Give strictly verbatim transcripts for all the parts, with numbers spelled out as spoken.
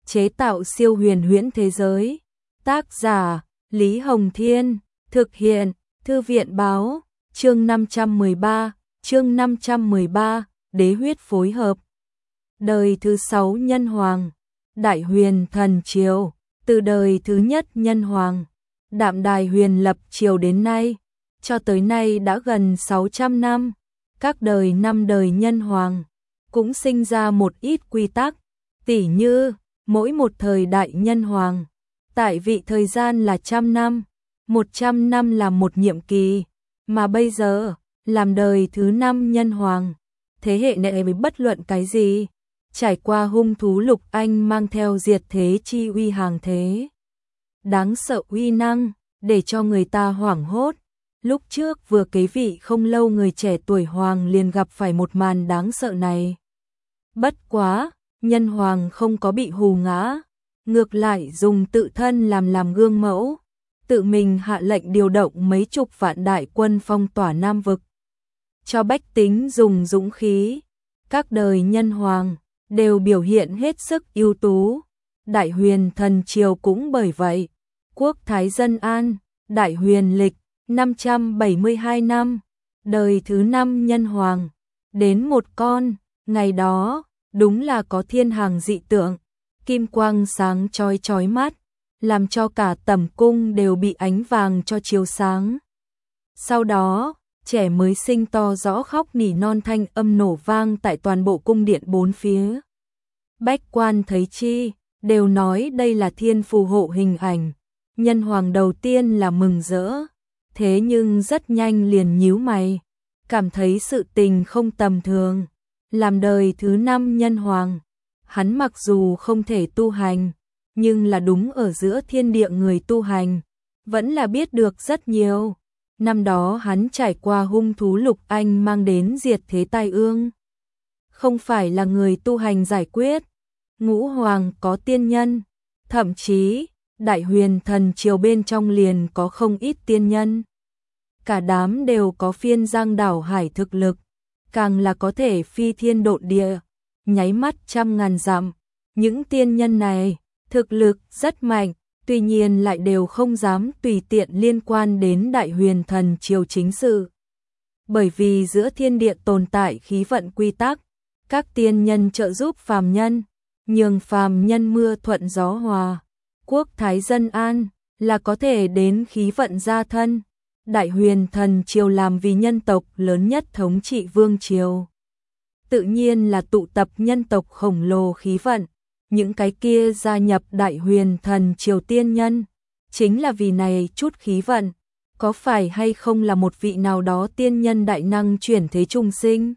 chế tạo siêu huyền huyễn thế giới. Tác giả Lý Hồng Thiên, thực hiện Thư viện Báo, chương năm trăm mười ba, chương năm trăm mười ba, đế huyết phối hợp. Đời thứ sáu Nhân Hoàng, Đại Huyền Thần Triều, từ đời thứ nhất Nhân Hoàng, Đạm Đài Huyền lập triều đến nay, cho tới nay đã gần sáu trăm năm, các đời năm đời Nhân Hoàng, cũng sinh ra một ít quy tắc, tỉ như, mỗi một thời đại Nhân Hoàng, tại vị thời gian là trăm năm, một trăm năm là một nhiệm kỳ, mà bây giờ, làm đời thứ năm Nhân Hoàng, thế hệ này với bất luận cái gì, trải qua hung thú Lục Anh mang theo diệt thế chi uy hàng thế. Đáng sợ uy năng, để cho người ta hoảng hốt. Lúc trước vừa kế vị không lâu người trẻ tuổi Hoàng liền gặp phải một màn đáng sợ này. Bất quá, Nhân Hoàng không có bị hù ngã, ngược lại dùng tự thân làm làm gương mẫu, tự mình hạ lệnh điều động mấy chục vạn đại quân phong tỏa Nam Vực. Cho bách tính dùng dũng khí, các đời Nhân Hoàng đều biểu hiện hết sức ưu tú. Đại Huyền Thần Triều cũng bởi vậy, quốc thái dân an, Đại Huyền lịch, năm trăm bảy mươi hai năm, đời thứ năm Nhân Hoàng, đến một con, ngày đó, đúng là có thiên hàng dị tượng, kim quang sáng chói chói mắt, làm cho cả tẩm cung đều bị ánh vàng cho chiếu sáng. Sau đó, trẻ mới sinh to rõ khóc nỉ non thanh âm nổ vang tại toàn bộ cung điện bốn phía. Bách quan thấy chi, đều nói đây là thiên phù hộ hình ảnh. Nhân Hoàng đầu tiên là mừng rỡ, thế nhưng rất nhanh liền nhíu mày, cảm thấy sự tình không tầm thường. Làm đời thứ năm Nhân Hoàng, hắn mặc dù không thể tu hành, nhưng là đúng ở giữa thiên địa người tu hành, vẫn là biết được rất nhiều. Năm đó hắn trải qua hung thú Lục Anh mang đến diệt thế tai ương, không phải là người tu hành giải quyết. Ngũ Hoàng có tiên nhân, thậm chí Đại Huyền Thần Triều bên trong liền có không ít tiên nhân. Cả đám đều có phiên giang đảo hải thực lực, càng là có thể phi thiên độn địa, nháy mắt trăm ngàn dặm. Những tiên nhân này, thực lực rất mạnh, tuy nhiên lại đều không dám tùy tiện liên quan đến Đại Huyền Thần Triều chính sự. Bởi vì giữa thiên địa tồn tại khí vận quy tắc, các tiên nhân trợ giúp phàm nhân, nhường phàm nhân mưa thuận gió hòa, quốc thái dân an, là có thể đến khí vận gia thân. Đại Huyền Thần Triều làm vì nhân tộc lớn nhất thống trị vương triều, tự nhiên là tụ tập nhân tộc khổng lồ khí vận. Những cái kia gia nhập Đại Huyền Thần Triều tiên nhân, chính là vì này chút khí vận. Có phải hay không là một vị nào đó tiên nhân đại năng chuyển thế trung sinh,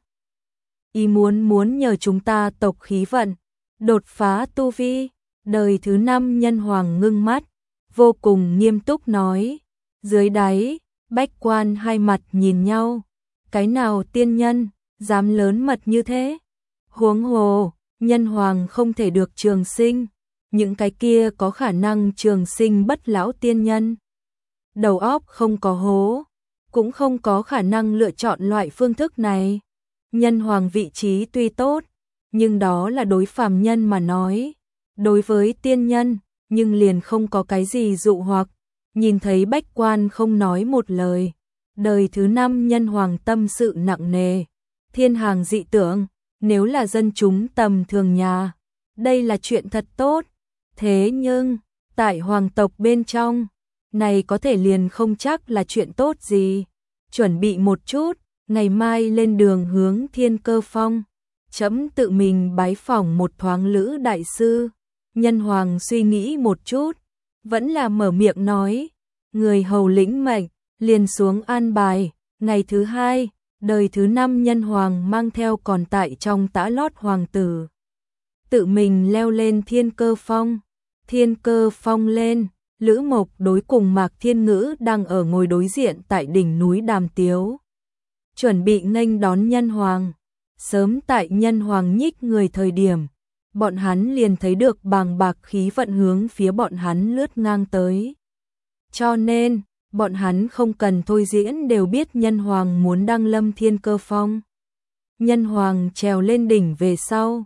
ý muốn muốn nhờ chúng ta tộc khí vận, đột phá tu vi. Đời thứ năm Nhân Hoàng ngưng mắt, vô cùng nghiêm túc nói. Dưới đáy, bách quan hai mặt nhìn nhau, cái nào tiên nhân dám lớn mật như thế? Huống hồ, Nhân Hoàng không thể được trường sinh, những cái kia có khả năng trường sinh bất lão tiên nhân, đầu óc không có hố, cũng không có khả năng lựa chọn loại phương thức này. Nhân Hoàng vị trí tuy tốt, nhưng đó là đối phàm nhân mà nói, đối với tiên nhân, nhưng liền không có cái gì dụ hoặc. Nhìn thấy bách quan không nói một lời, đời thứ năm Nhân Hoàng tâm sự nặng nề. Thiên hàng dị tưởng, nếu là dân chúng tầm thường nhà, đây là chuyện thật tốt. Thế nhưng, tại hoàng tộc bên trong, này có thể liền không chắc là chuyện tốt gì. Chuẩn bị một chút, ngày mai lên đường hướng Thiên Cơ Phong, trẫm tự mình bái phỏng một thoáng Lữ đại sư. Nhân Hoàng suy nghĩ một chút, vẫn là mở miệng nói, người hầu lĩnh mệnh, liền xuống an bài. Ngày thứ hai, đời thứ năm Nhân Hoàng mang theo còn tại trong tã lót hoàng tử, tự mình leo lên Thiên Cơ Phong. Thiên Cơ Phong lên, Lữ Mộc đối cùng Mạc Thiên Ngữ đang ở ngồi đối diện tại đỉnh núi Đàm Tiếu, chuẩn bị nghênh đón Nhân Hoàng. Sớm tại Nhân Hoàng nhích người thời điểm, bọn hắn liền thấy được bàng bạc khí vận hướng phía bọn hắn lướt ngang tới. Cho nên, bọn hắn không cần thôi diễn đều biết Nhân Hoàng muốn đăng lâm Thiên Cơ Phong. Nhân Hoàng trèo lên đỉnh về sau,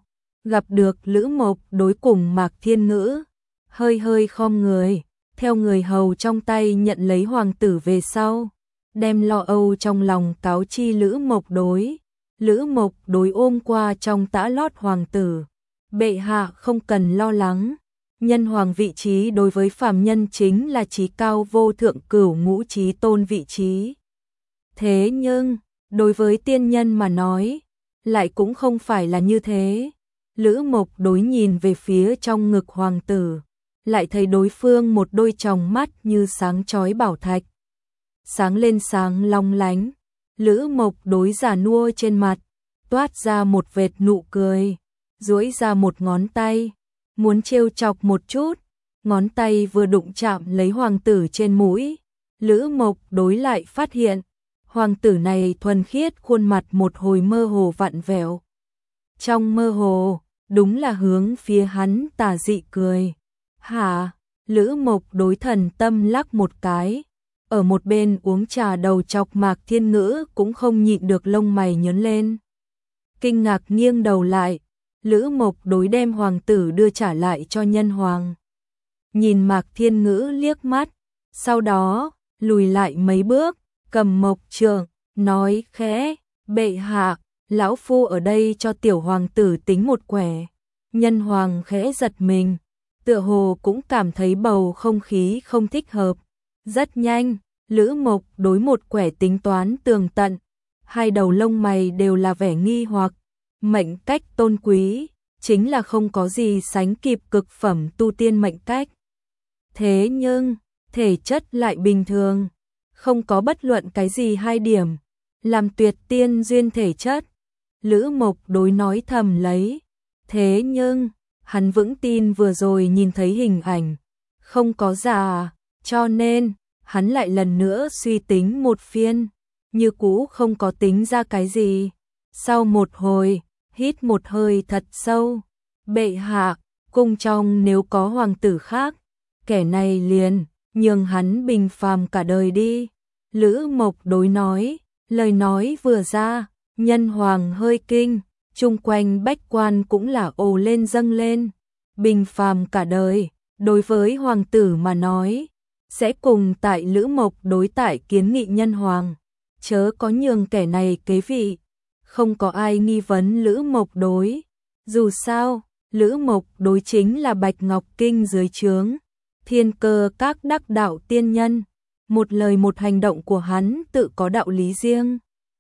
gặp được Lữ Mộc Đối cùng Mạc Thiên Ngữ, hơi hơi khom người, theo người hầu trong tay nhận lấy hoàng tử về sau, đem lo âu trong lòng cáo chi Lữ Mộc Đối. Lữ Mộc Đối ôm qua trong tã lót hoàng tử, bệ hạ không cần lo lắng, nhân hoàng vị trí đối với phàm nhân chính là chí cao vô thượng cửu ngũ chí tôn vị trí. Thế nhưng, đối với tiên nhân mà nói, lại cũng không phải là như thế. Lữ Mộc Đối nhìn về phía trong ngực hoàng tử, lại thấy đối phương một đôi tròng mắt như sáng chói bảo thạch, sáng lên sáng long lánh. Lữ Mộc Đối già nua trên mặt, toát ra một vệt nụ cười, duỗi ra một ngón tay, muốn trêu chọc một chút, ngón tay vừa đụng chạm lấy hoàng tử trên mũi, Lữ Mộc Đối lại phát hiện, hoàng tử này thuần khiết khuôn mặt một hồi mơ hồ vặn vẹo. Trong mơ hồ, đúng là hướng phía hắn tà dị cười. Hả? Lữ Mộc Đối thần tâm lắc một cái. Ở một bên uống trà đầu chọc Mạc Thiên Ngữ cũng không nhịn được lông mày nhớn lên. Kinh ngạc nghiêng đầu lại, Lữ Mộc Đối đem hoàng tử đưa trả lại cho nhân hoàng. Nhìn Mạc Thiên Ngữ liếc mắt, sau đó, lùi lại mấy bước, cầm mộc trượng, nói khẽ, bệ hạ, lão phu ở đây cho tiểu hoàng tử tính một quẻ. Nhân hoàng khẽ giật mình, tựa hồ cũng cảm thấy bầu không khí không thích hợp. Rất nhanh, Lữ Mộc Đối một quẻ tính toán tường tận, hai đầu lông mày đều là vẻ nghi hoặc, mệnh cách tôn quý, chính là không có gì sánh kịp cực phẩm tu tiên mệnh cách. Thế nhưng, thể chất lại bình thường, không có bất luận cái gì hai điểm, làm tuyệt tiên duyên thể chất. Lữ Mộc Đối nói thầm lấy, thế nhưng, hắn vững tin vừa rồi nhìn thấy hình ảnh, không có giả, cho nên, hắn lại lần nữa suy tính một phiên, như cũ không có tính ra cái gì. Sau một hồi, hít một hơi thật sâu, bệ hạ, cung trong nếu có hoàng tử khác, kẻ này liền, nhường hắn bình phàm cả đời đi. Lữ Mộc Đối nói, lời nói vừa ra, nhân hoàng hơi kinh, chung quanh bách quan cũng là ồ lên dâng lên. Bình phàm cả đời, đối với hoàng tử mà nói, sẽ cùng tại Lữ Mộc Đối tại kiến nghị nhân hoàng, chớ có nhường kẻ này kế vị. Không có ai nghi vấn Lữ Mộc Đối, dù sao, Lữ Mộc Đối chính là Bạch Ngọc Kinh dưới trướng, thiên cơ các đắc đạo tiên nhân, một lời một hành động của hắn tự có đạo lý riêng.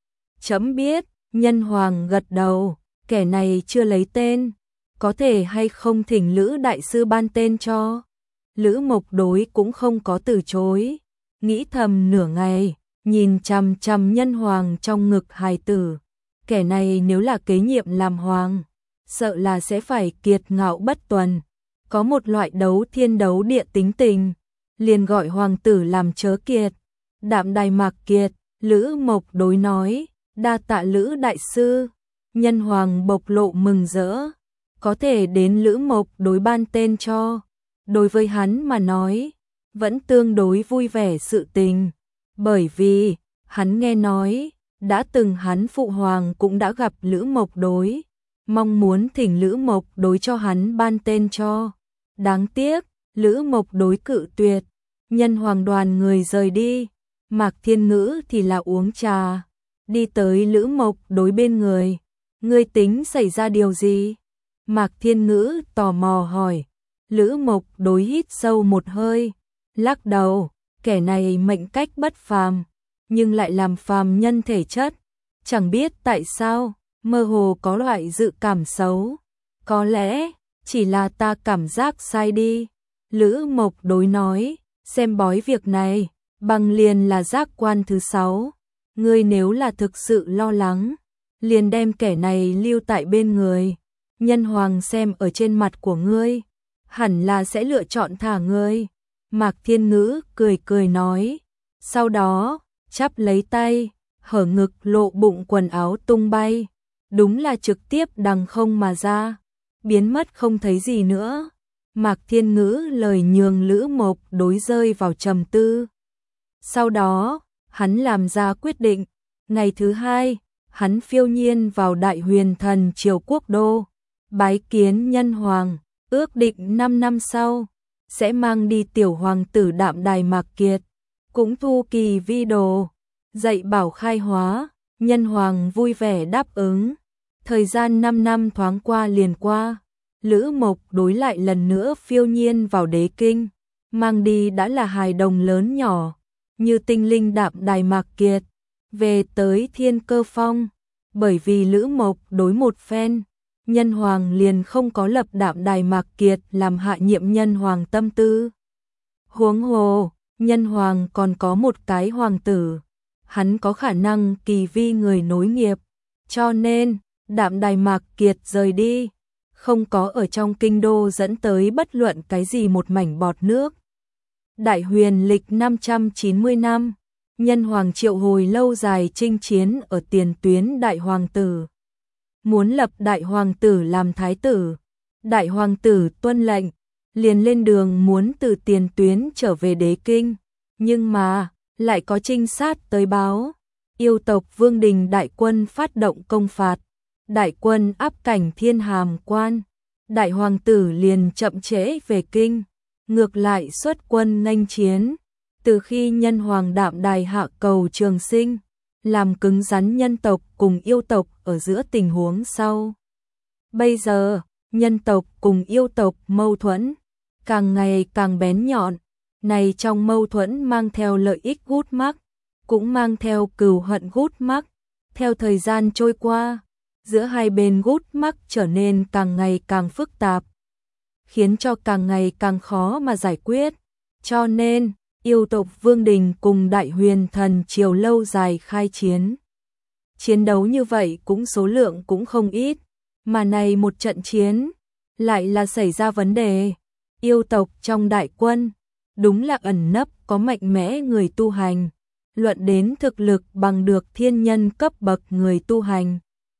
Chấm biết, nhân hoàng gật đầu, kẻ này chưa lấy tên, có thể hay không thỉnh Lữ đại sư ban tên cho. Lữ Mộc Đối cũng không có từ chối, nghĩ thầm nửa ngày, nhìn chằm chằm nhân hoàng trong ngực hài tử, kẻ này nếu là kế nhiệm làm hoàng, sợ là sẽ phải kiệt ngạo bất tuần, có một loại đấu thiên đấu địa tính tình, liền gọi hoàng tử làm chớ kiệt. Đạm Đài Mạc Kiệt, Lữ Mộc Đối nói, đa tạ Lữ đại sư. Nhân hoàng bộc lộ mừng rỡ, có thể đến Lữ Mộc Đối ban tên cho, đối với hắn mà nói, vẫn tương đối vui vẻ sự tình, bởi vì, hắn nghe nói, đã từng hắn phụ hoàng cũng đã gặp Lữ Mộc Đối, mong muốn thỉnh Lữ Mộc Đối cho hắn ban tên cho. Đáng tiếc, Lữ Mộc Đối cự tuyệt, nhân hoàng đoàn người rời đi, Mạc Thiên Ngữ thì là uống trà, đi tới Lữ Mộc Đối bên người, ngươi tính xảy ra điều gì? Mạc Thiên Ngữ tò mò hỏi. Lữ Mộc Đối hít sâu một hơi, lắc đầu, kẻ này mệnh cách bất phàm, nhưng lại làm phàm nhân thể chất, chẳng biết tại sao, mơ hồ có loại dự cảm xấu, có lẽ chỉ là ta cảm giác sai đi. Lữ Mộc Đối nói, xem bói việc này, bằng liền là giác quan thứ sáu, ngươi nếu là thực sự lo lắng, liền đem kẻ này lưu tại bên người, nhân hoàng xem ở trên mặt của ngươi, hẳn là sẽ lựa chọn thả ngươi. Mạc Thiên Ngữ cười cười nói, sau đó, chắp lấy tay, hở ngực lộ bụng quần áo tung bay, đúng là trực tiếp đằng không mà ra, biến mất không thấy gì nữa. Mạc Thiên Ngữ lời nhường Lữ Mộc Đối rơi vào trầm tư. Sau đó, hắn làm ra quyết định, ngày thứ hai, hắn phiêu nhiên vào Đại Huyền Thần Triều quốc đô, bái kiến nhân hoàng, ước định năm năm sau, sẽ mang đi tiểu hoàng tử Đạm Đài Mạc Kiệt, cũng thu kỳ vi đồ, dạy bảo khai hóa, nhân hoàng vui vẻ đáp ứng. Thời gian năm năm thoáng qua liền qua, Lữ Mộc đối lại lần nữa phiêu nhiên vào đế kinh, mang đi đã là hài đồng lớn nhỏ, như tinh linh Đạm Đài Mạc Kiệt, về tới Thiên Cơ Phong, bởi vì Lữ Mộc đối một phen, nhân hoàng liền không có lập Đạm Đài Mạc Kiệt làm hạ nhiệm nhân hoàng tâm tư. Huống hồ, nhân hoàng còn có một cái hoàng tử, hắn có khả năng kỳ vi người nối nghiệp, cho nên Đạm Đài Mạc Kiệt rời đi, không có ở trong kinh đô dẫn tới bất luận cái gì một mảnh bọt nước. Đại huyền lịch năm trăm chín mươi năm, nhân hoàng triệu hồi lâu dài chinh chiến ở tiền tuyến đại hoàng tử. Muốn lập đại hoàng tử làm thái tử, đại hoàng tử tuân lệnh, liền lên đường muốn từ tiền tuyến trở về đế kinh, nhưng mà, lại có trinh sát tới báo, yêu tộc Vương Đình đại quân phát động công phạt, đại quân áp cảnh Thiên Hàm Quan, đại hoàng tử liền chậm trễ về kinh, ngược lại xuất quân nghênh chiến, từ khi nhân hoàng Đạm Đài hạ cầu trường sinh, làm cứng rắn nhân tộc cùng yêu tộc ở giữa tình huống sau. Bây giờ, nhân tộc cùng yêu tộc mâu thuẫn, càng ngày càng bén nhọn, này trong mâu thuẫn mang theo lợi ích gút mắc, cũng mang theo cừu hận gút mắc, theo thời gian trôi qua, giữa hai bên gút mắc trở nên càng ngày càng phức tạp, khiến cho càng ngày càng khó mà giải quyết, cho nên, yêu tộc Vương Đình cùng Đại Huyền Thần Triều lâu dài khai chiến. Chiến đấu như vậy cũng số lượng cũng không ít, mà này một trận chiến, lại là xảy ra vấn đề. Yêu tộc trong đại quân, đúng là ẩn nấp có mạnh mẽ người tu hành, luận đến thực lực bằng được thiên nhân cấp bậc người tu hành.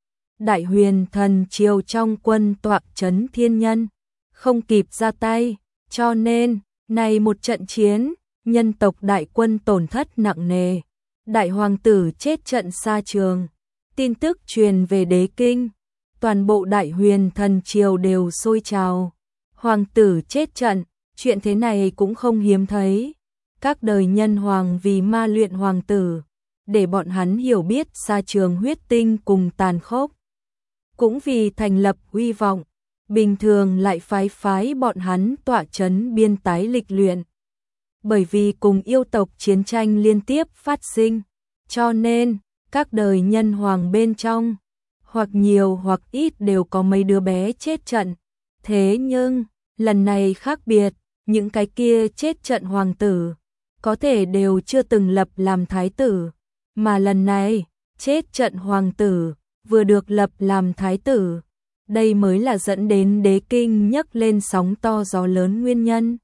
Đại Huyền Thần Triều trong quân tọa trấn thiên nhân, không kịp ra tay, cho nên, này một trận chiến, nhân tộc đại quân tổn thất nặng nề, đại hoàng tử chết trận xa trường, tin tức truyền về đế kinh, toàn bộ Đại Huyền Thần Triều đều sôi trào, hoàng tử chết trận, chuyện thế này cũng không hiếm thấy, các đời nhân hoàng vì ma luyện hoàng tử, để bọn hắn hiểu biết xa trường huyết tinh cùng tàn khốc, cũng vì thành lập uy vọng, bình thường lại phái phái bọn hắn tọa trấn biên tái lịch luyện. Bởi vì cùng yêu tộc chiến tranh liên tiếp phát sinh, cho nên, các đời nhân hoàng bên trong, hoặc nhiều hoặc ít đều có mấy đứa bé chết trận. Thế nhưng, lần này khác biệt, những cái kia chết trận hoàng tử, có thể đều chưa từng lập làm thái tử, mà lần này, chết trận hoàng tử, vừa được lập làm thái tử. Đây mới là dẫn đến đế kinh nhấc lên sóng to gió lớn nguyên nhân.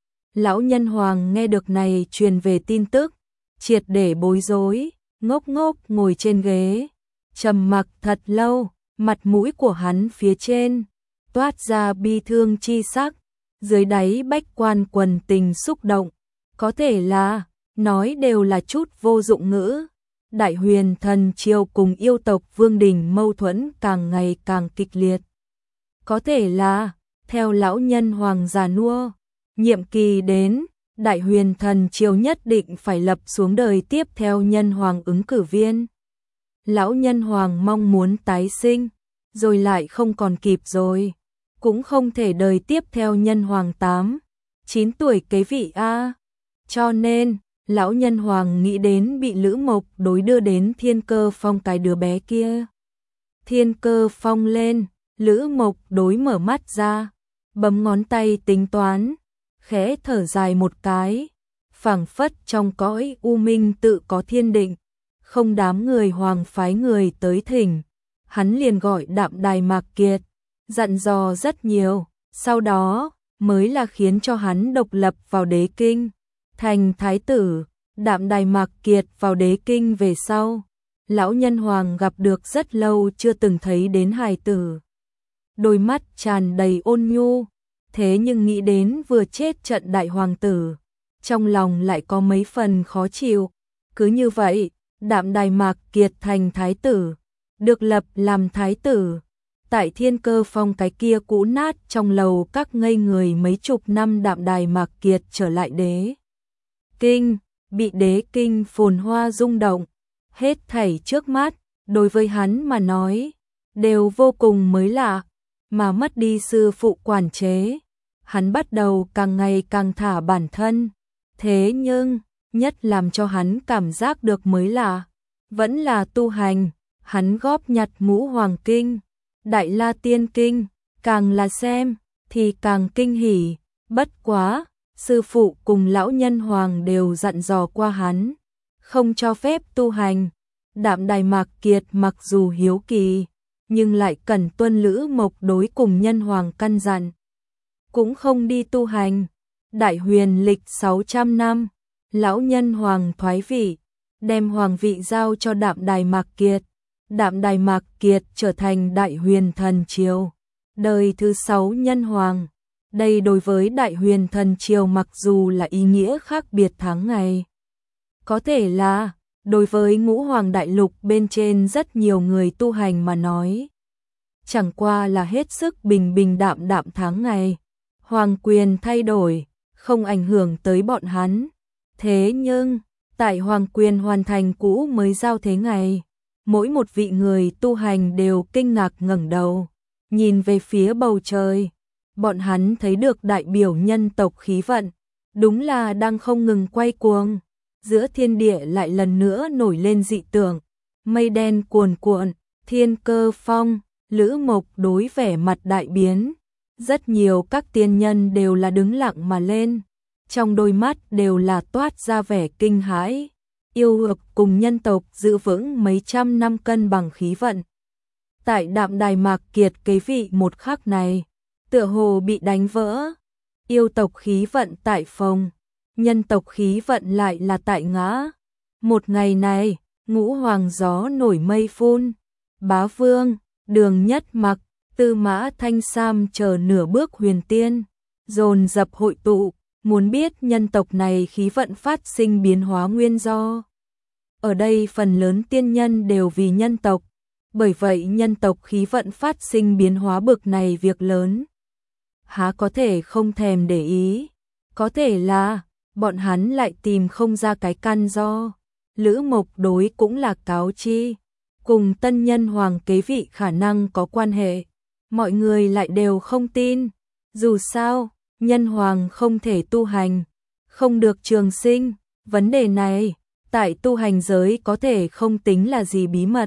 Lão nhân hoàng nghe được này truyền về tin tức, triệt để bối rối, ngốc ngốc ngồi trên ghế, trầm mặc thật lâu, mặt mũi của hắn phía trên toát ra bi thương chi sắc, dưới đáy bách quan quần tình xúc động, có thể là nói đều là chút vô dụng ngữ. Đại Huyền Thần Triều cùng yêu tộc Vương Đình mâu thuẫn càng ngày càng kịch liệt. Có thể là theo lão nhân hoàng già nua, nhiệm kỳ đến, Đại Huyền Thần Triều nhất định phải lập xuống đời tiếp theo nhân hoàng ứng cử viên. Lão nhân hoàng mong muốn tái sinh, rồi lại không còn kịp rồi, cũng không thể đời tiếp theo nhân hoàng tám, chín tuổi kế vị a. Cho nên, lão nhân hoàng nghĩ đến bị Lữ Mộc đối đưa đến Thiên Cơ Phong cái đứa bé kia. Thiên Cơ Phong lên, Lữ Mộc đối mở mắt ra, bấm ngón tay tính toán, khẽ thở dài một cái, phảng phất trong cõi u minh tự có thiên định, không đám người hoàng phái người tới thỉnh, hắn liền gọi Đạm Đài Mạc Kiệt, dặn dò rất nhiều, sau đó mới là khiến cho hắn độc lập vào đế kinh, thành thái tử. Đạm Đài Mạc Kiệt vào đế kinh về sau, lão nhân hoàng gặp được rất lâu chưa từng thấy đến hài tử, đôi mắt tràn đầy ôn nhu, thế nhưng nghĩ đến vừa chết trận đại hoàng tử, trong lòng lại có mấy phần khó chịu. Cứ như vậy, Đạm Đài Mạc Kiệt thành thái tử, được lập làm thái tử, tại Thiên Cơ Phong cái kia cũ nát trong lầu các ngây người mấy chục năm Đạm Đài Mạc Kiệt trở lại đế kinh, bị đế kinh phồn hoa rung động, hết thảy trước mắt, đối với hắn mà nói, đều vô cùng mới lạ, mà mất đi sư phụ quản chế, hắn bắt đầu càng ngày càng thả bản thân, thế nhưng, nhất làm cho hắn cảm giác được mới lạ, vẫn là tu hành, hắn góp nhặt ngũ hoàng kinh, Đại La Tiên Kinh, càng là xem, thì càng kinh hỉ, bất quá, sư phụ cùng lão nhân hoàng đều dặn dò qua hắn, không cho phép tu hành. Đạm Đài Mạc Kiệt mặc dù hiếu kỳ, nhưng lại cần tuân Lữ Mộc đối cùng nhân hoàng căn dặn, cũng không đi tu hành. Đại huyền lịch sáu trăm năm, lão nhân hoàng thoái vị, đem hoàng vị giao cho Đạm Đài Mạc Kiệt. Đạm Đài Mạc Kiệt trở thành Đại Huyền Thần Triều, đời thứ sáu nhân hoàng. Đây đối với Đại Huyền Thần Triều mặc dù là ý nghĩa khác biệt tháng ngày, có thể là đối với ngũ hoàng đại lục bên trên rất nhiều người tu hành mà nói, chẳng qua là hết sức bình bình đạm đạm tháng ngày. Hoàng quyền thay đổi, không ảnh hưởng tới bọn hắn. Thế nhưng, tại hoàng quyền hoàn thành cũ mới giao thế ngày, mỗi một vị người tu hành đều kinh ngạc ngẩng đầu, nhìn về phía bầu trời. Bọn hắn thấy được đại biểu nhân tộc khí vận, đúng là đang không ngừng quay cuồng. Giữa thiên địa lại lần nữa nổi lên dị tượng, mây đen cuồn cuộn, Thiên Cơ Phong, Lữ Mộc đối vẻ mặt đại biến. Rất nhiều các tiên nhân đều là đứng lặng mà lên, trong đôi mắt đều là toát ra vẻ kinh hãi. Yêu Ngược cùng nhân tộc giữ vững mấy trăm năm cân bằng khí vận. Tại Đạm Đài Mạc Kiệt kế vị một khắc này, tựa hồ bị đánh vỡ. Yêu tộc khí vận tại phòng, nhân tộc khí vận lại là tại ngã. Một ngày này, ngũ hoàng gió nổi mây phun, Bá Vương, Đường Nhất Mặc, Tư Mã Thanh Sam chờ nửa bước huyền tiên, dồn dập hội tụ, muốn biết nhân tộc này khí vận phát sinh biến hóa nguyên do. Ở đây phần lớn tiên nhân đều vì nhân tộc, bởi vậy nhân tộc khí vận phát sinh biến hóa bực này việc lớn, há có thể không thèm để ý. Có thể là bọn hắn lại tìm không ra cái căn do. Lữ Mộc đối cũng là cáo chi, cùng tân nhân hoàng kế vị khả năng có quan hệ, mọi người lại đều không tin. Dù sao, nhân hoàng không thể tu hành, không được trường sinh, vấn đề này tại tu hành giới có thể không tính là gì bí mật.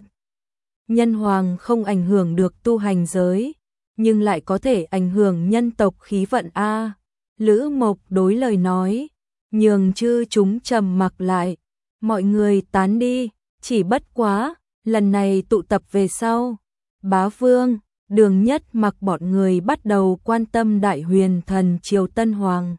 Nhân hoàng không ảnh hưởng được tu hành giới, nhưng lại có thể ảnh hưởng nhân tộc khí vận a. Lữ Mộc đối lời nói, nhường chư chúng trầm mặc lại, mọi người tán đi, chỉ bất quá, lần này tụ tập về sau, Bá Vương, Đường Nhất Mặc bọn người bắt đầu quan tâm Đại Huyền Thần Triều Tân Hoàng.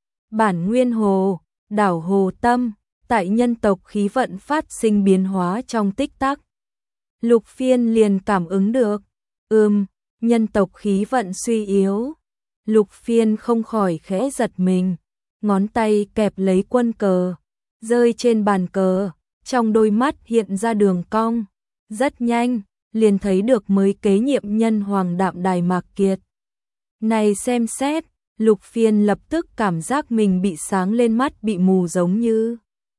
Bản Nguyên Hồ, đảo Hồ Tâm, tại nhân tộc khí vận phát sinh biến hóa trong tích tắc. Lục Phiên liền cảm ứng được, ừm, nhân tộc khí vận suy yếu. Lục Phiên không khỏi khẽ giật mình, ngón tay kẹp lấy quân cờ, rơi trên bàn cờ, trong đôi mắt hiện ra đường cong. Rất nhanh, liền thấy được mới kế nhiệm nhân hoàng Đạm Đài Mạc Kiệt. Này xem xét, Lục Phiên lập tức cảm giác mình bị sáng lên mắt bị mù giống như.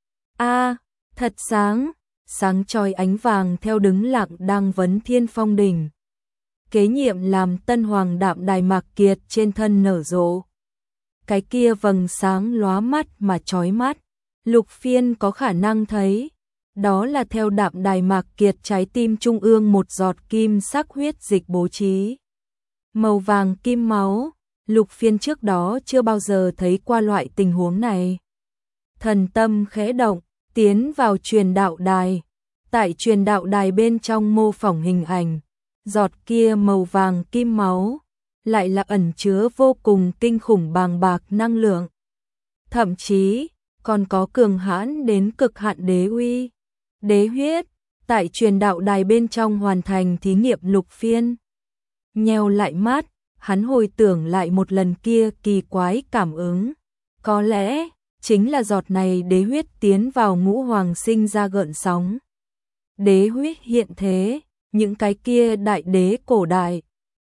A, thật sáng, sáng chói ánh vàng theo đứng lặng đang vấn thiên phong đỉnh. Kế nhiệm làm tân hoàng Đạm Đài Mạc Kiệt trên thân nở rộ. Cái kia vầng sáng lóa mắt mà chói mắt, Lục Phiên có khả năng thấy, đó là theo Đạm Đài Mạc Kiệt trái tim trung ương một giọt kim sắc huyết dịch bố trí. Màu vàng kim máu, Lục Phiên trước đó chưa bao giờ thấy qua loại tình huống này. Thần tâm khẽ động, tiến vào truyền đạo đài. Tại truyền đạo đài bên trong mô phỏng hình ảnh, giọt kia màu vàng kim máu, lại là ẩn chứa vô cùng kinh khủng bàng bạc năng lượng. Thậm chí, còn có cường hãn đến cực hạn đế uy, đế huyết, tại truyền đạo đài bên trong hoàn thành thí nghiệm. Lục Phiên nheo lại mắt, hắn hồi tưởng lại một lần kia kỳ quái cảm ứng. Có lẽ, chính là giọt này đế huyết tiến vào ngũ hoàng sinh ra gợn sóng. Đế huyết hiện thế, những cái kia đại đế cổ đại,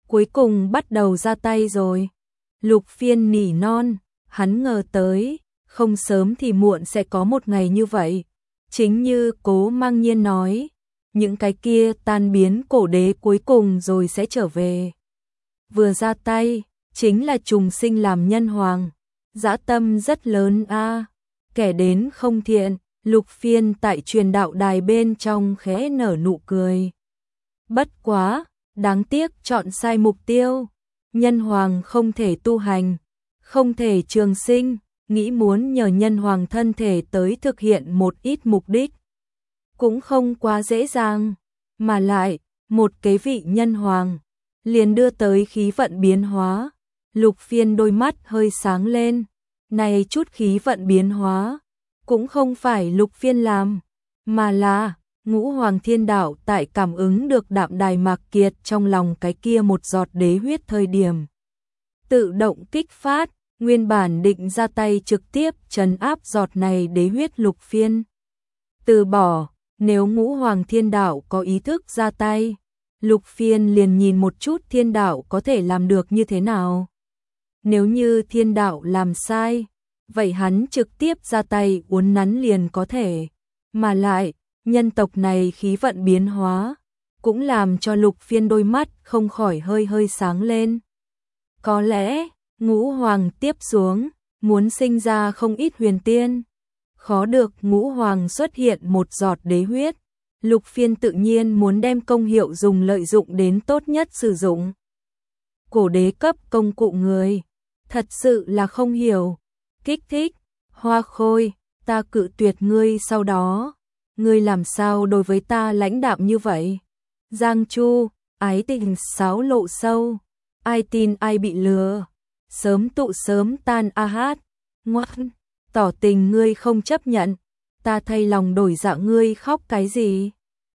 cuối cùng bắt đầu ra tay rồi. Lục Phiên nỉ non, hắn ngờ tới, không sớm thì muộn sẽ có một ngày như vậy. Chính như Cố Mang Nhiên nói, những cái kia tan biến cổ đế cuối cùng rồi sẽ trở về. Vừa ra tay, chính là trùng sinh làm nhân hoàng. Dã tâm rất lớn a, kẻ đến không thiện. Lục Phiên tại truyền đạo đài bên trong khẽ nở nụ cười. Bất quá, đáng tiếc chọn sai mục tiêu. Nhân hoàng không thể tu hành, không thể trường sinh, nghĩ muốn nhờ nhân hoàng thân thể tới thực hiện một ít mục đích. Cũng không quá dễ dàng, mà lại, một cái vị nhân hoàng, liền đưa tới khí vận biến hóa. Lục Phiên đôi mắt hơi sáng lên, này chút khí vận biến hóa, cũng không phải Lục Phiên làm, mà là Ngũ Hoàng Thiên Đạo tại cảm ứng được Đạm Đài Mạc Kiệt trong lòng cái kia một giọt đế huyết thời điểm. Tự động kích phát, nguyên bản định ra tay trực tiếp trấn áp giọt này đế huyết. Lục Phiên từ bỏ, nếu Ngũ Hoàng Thiên Đạo có ý thức ra tay, Lục Phiên liền nhìn một chút Thiên Đạo có thể làm được như thế nào. Nếu như Thiên Đạo làm sai, vậy hắn trực tiếp ra tay uốn nắn liền có thể. Mà lại, nhân tộc này khí vận biến hóa, cũng làm cho Lục Phiên đôi mắt không khỏi hơi hơi sáng lên. Có lẽ, Ngũ Hoàng tiếp xuống, muốn sinh ra không ít huyền tiên. Khó được Ngũ Hoàng xuất hiện một giọt đế huyết. Lục Phiên tự nhiên muốn đem công hiệu dùng lợi dụng đến tốt nhất sử dụng. Cổ đế cấp công cụ người, thật sự là không hiểu. Kích thích, Hoa Khôi, ta cự tuyệt ngươi sau đó. Ngươi làm sao đối với ta lãnh đạm như vậy? Giang Chu, ái tình sáo lộ sâu, ai tin ai bị lừa. Sớm tụ sớm tan a hát, ngoan, tỏ tình ngươi không chấp nhận, ta thay lòng đổi dạ ngươi khóc cái gì?